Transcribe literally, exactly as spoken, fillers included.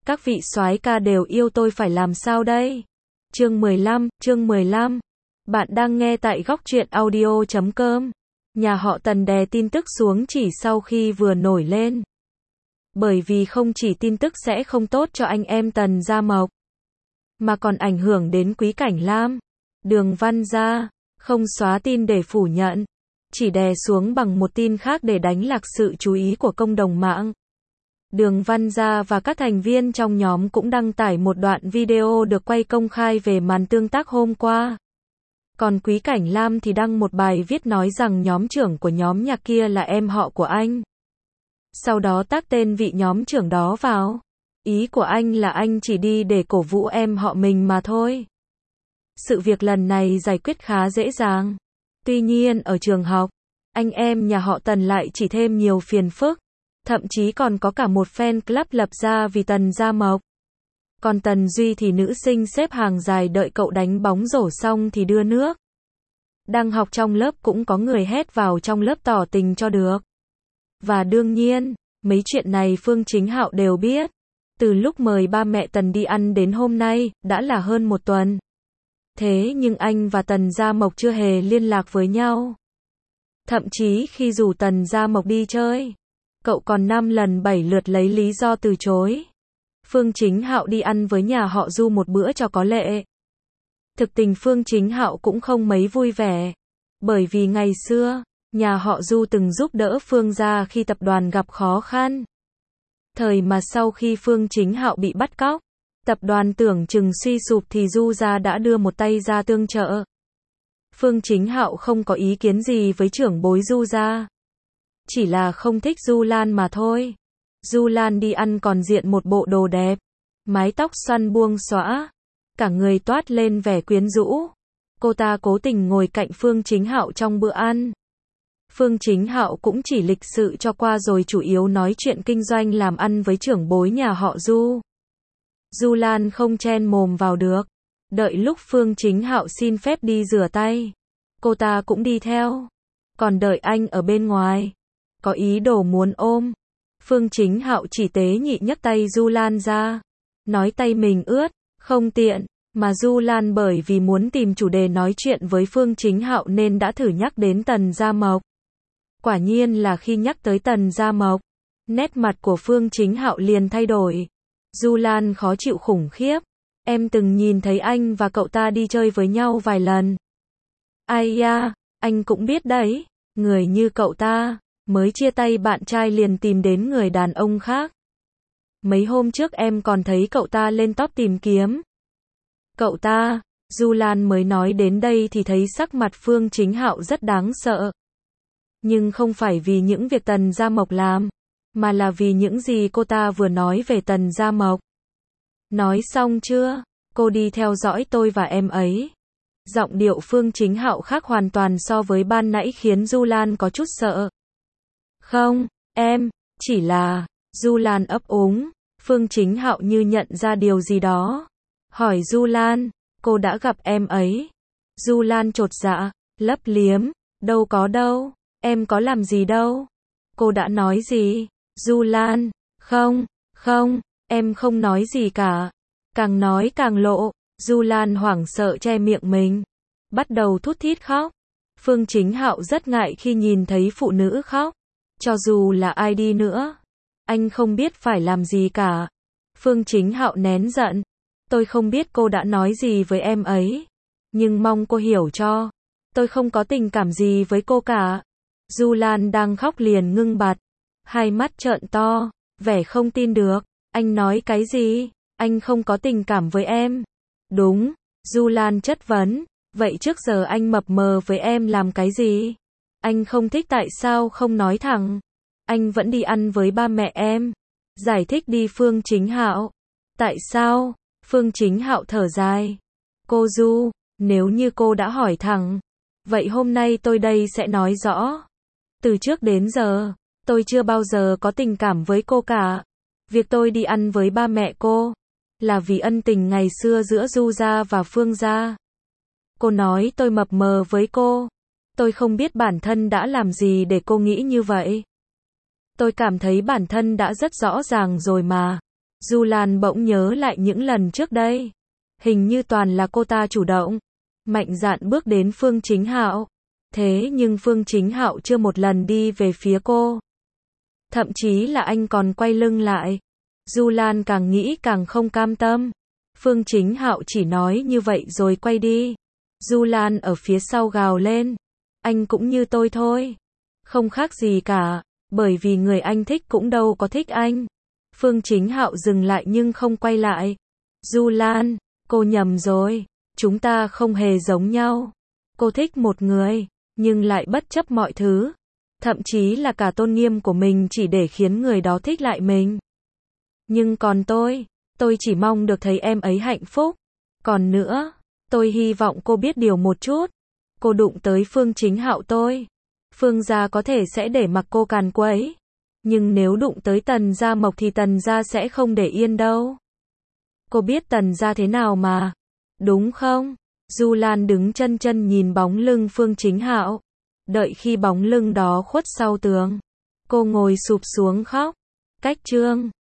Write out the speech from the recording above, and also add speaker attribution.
Speaker 1: Các vị soái ca đều yêu tôi phải làm sao đây? Chương mười lăm, chương mười lăm. Bạn đang nghe tại góc truyện audio chấm com. Nhà họ Tần đè tin tức xuống chỉ sau khi vừa nổi lên. Bởi vì không chỉ tin tức sẽ không tốt cho anh em Tần Gia Mộc, mà còn ảnh hưởng đến Quý Cảnh Lam, Đường Văn Gia, không xóa tin để phủ nhận, chỉ đè xuống bằng một tin khác để đánh lạc sự chú ý của công đồng mạng. Đường Văn Gia và các thành viên trong nhóm cũng đăng tải một đoạn video được quay công khai về màn tương tác hôm qua. Còn Quý Cảnh Lam thì đăng một bài viết nói rằng nhóm trưởng của nhóm nhạc kia là em họ của anh. Sau đó tác tên vị nhóm trưởng đó vào. Ý của anh là anh chỉ đi để cổ vũ em họ mình mà thôi. Sự việc lần này giải quyết khá dễ dàng. Tuy nhiên ở trường học, anh em nhà họ Tần lại chỉ thêm nhiều phiền phức. Thậm chí còn có cả một fan club lập ra vì Tần Gia Mộc. Còn Tần Duy thì nữ sinh xếp hàng dài đợi cậu đánh bóng rổ xong thì đưa nước. Đang học trong lớp cũng có người hét vào trong lớp tỏ tình cho được. Và đương nhiên, mấy chuyện này Phương Chính Hạo đều biết. Từ lúc mời ba mẹ Tần đi ăn đến hôm nay, đã là hơn một tuần. Thế nhưng anh và Tần Gia Mộc chưa hề liên lạc với nhau. Thậm chí khi rủ Tần Gia Mộc đi chơi, cậu còn năm lần bảy lượt lấy lý do từ chối. Phương Chính Hạo đi ăn với nhà họ Du một bữa cho có lệ. Thực tình Phương Chính Hạo cũng không mấy vui vẻ. Bởi vì ngày xưa, nhà họ Du từng giúp đỡ Phương gia khi tập đoàn gặp khó khăn. Thời mà sau khi Phương Chính Hạo bị bắt cóc, tập đoàn tưởng chừng suy sụp thì Du gia đã đưa một tay ra tương trợ. Phương Chính Hạo không có ý kiến gì với trưởng bối Du gia. Chỉ là không thích Du Lan mà thôi. Du Lan đi ăn còn diện một bộ đồ đẹp, mái tóc xoăn buông xõa, cả người toát lên vẻ quyến rũ. Cô ta cố tình ngồi cạnh Phương Chính Hạo trong bữa ăn. Phương Chính Hạo cũng chỉ lịch sự cho qua rồi chủ yếu nói chuyện kinh doanh làm ăn với trưởng bối nhà họ Du. Du Lan không chen mồm vào được. Đợi lúc Phương Chính Hạo xin phép đi rửa tay, cô ta cũng đi theo. Còn đợi anh ở bên ngoài, có ý đồ muốn ôm. Phương Chính Hạo chỉ tế nhị nhấc tay Du Lan ra, nói tay mình ướt, không tiện, mà Du Lan bởi vì muốn tìm chủ đề nói chuyện với Phương Chính Hạo nên đã thử nhắc đến Tần Gia Mộc. Quả nhiên là khi nhắc tới Tần Gia Mộc, nét mặt của Phương Chính Hạo liền thay đổi. Du Lan khó chịu khủng khiếp, em từng nhìn thấy anh và cậu ta đi chơi với nhau vài lần. Ai da, anh cũng biết đấy, người như cậu ta, mới chia tay bạn trai liền tìm đến người đàn ông khác. Mấy hôm trước em còn thấy cậu ta lên top tìm kiếm. Cậu ta, Du Lan mới nói đến đây thì thấy sắc mặt Phương Chính Hạo rất đáng sợ. Nhưng không phải vì những việc Tần Gia Mộc làm, mà là vì những gì cô ta vừa nói về Tần Gia Mộc. Nói xong chưa? Cô đi theo dõi tôi và em ấy. Giọng điệu Phương Chính Hạo khác hoàn toàn so với ban nãy khiến Du Lan có chút sợ. Không, em, chỉ là, Du Lan ấp úng. Phương Chính Hạo như nhận ra điều gì đó. Hỏi Du Lan, cô đã gặp em ấy. Du Lan chột dạ, lấp liếm, đâu có đâu, em có làm gì đâu. Cô đã nói gì? Du Lan, không, không, em không nói gì cả. Càng nói càng lộ, Du Lan hoảng sợ che miệng mình, bắt đầu thút thít khóc. Phương Chính Hạo rất ngại khi nhìn thấy phụ nữ khóc. Cho dù là ai đi nữa, anh không biết phải làm gì cả. Phương Chính Hạo nén giận. Tôi không biết cô đã nói gì với em ấy, nhưng mong cô hiểu cho. Tôi không có tình cảm gì với cô cả. Du Lan đang khóc liền ngưng bặt, hai mắt trợn to, vẻ không tin được. Anh nói cái gì? Anh không có tình cảm với em. Đúng, Du Lan chất vấn. Vậy trước giờ anh mập mờ với em làm cái gì? Anh không thích tại sao không nói thẳng? Anh vẫn đi ăn với ba mẹ em. Giải thích đi Phương Chính Hạo. Tại sao? Phương Chính Hạo thở dài. Cô Du, nếu như cô đã hỏi thẳng, vậy hôm nay tôi đây sẽ nói rõ. Từ trước đến giờ, tôi chưa bao giờ có tình cảm với cô cả. Việc tôi đi ăn với ba mẹ cô, là vì ân tình ngày xưa giữa Du gia và Phương gia. Cô nói tôi mập mờ với cô. Tôi không biết bản thân đã làm gì để cô nghĩ như vậy. Tôi cảm thấy bản thân đã rất rõ ràng rồi mà. Du Lan bỗng nhớ lại những lần trước đây. Hình như toàn là cô ta chủ động, mạnh dạn bước đến Phương Chính Hạo. Thế nhưng Phương Chính Hạo chưa một lần đi về phía cô. Thậm chí là anh còn quay lưng lại. Du Lan càng nghĩ càng không cam tâm. Phương Chính Hạo chỉ nói như vậy rồi quay đi. Du Lan ở phía sau gào lên. Anh cũng như tôi thôi. Không khác gì cả, bởi vì người anh thích cũng đâu có thích anh. Phương Chính Hạo dừng lại nhưng không quay lại. Du Lan, cô nhầm rồi. Chúng ta không hề giống nhau. Cô thích một người, nhưng lại bất chấp mọi thứ. Thậm chí là cả tôn nghiêm của mình chỉ để khiến người đó thích lại mình. Nhưng còn tôi, tôi chỉ mong được thấy em ấy hạnh phúc. Còn nữa, tôi hy vọng cô biết điều một chút. Cô đụng tới Phương Chính Hạo tôi. Phương gia có thể sẽ để mặc cô càn quấy. Nhưng nếu đụng tới Tần Gia Mộc thì Tần Gia sẽ không để yên đâu. Cô biết Tần Gia thế nào mà. Đúng không? Du Lan đứng chân chân nhìn bóng lưng Phương Chính Hạo. Đợi khi bóng lưng đó khuất sau tường, cô ngồi sụp xuống khóc. Cách chương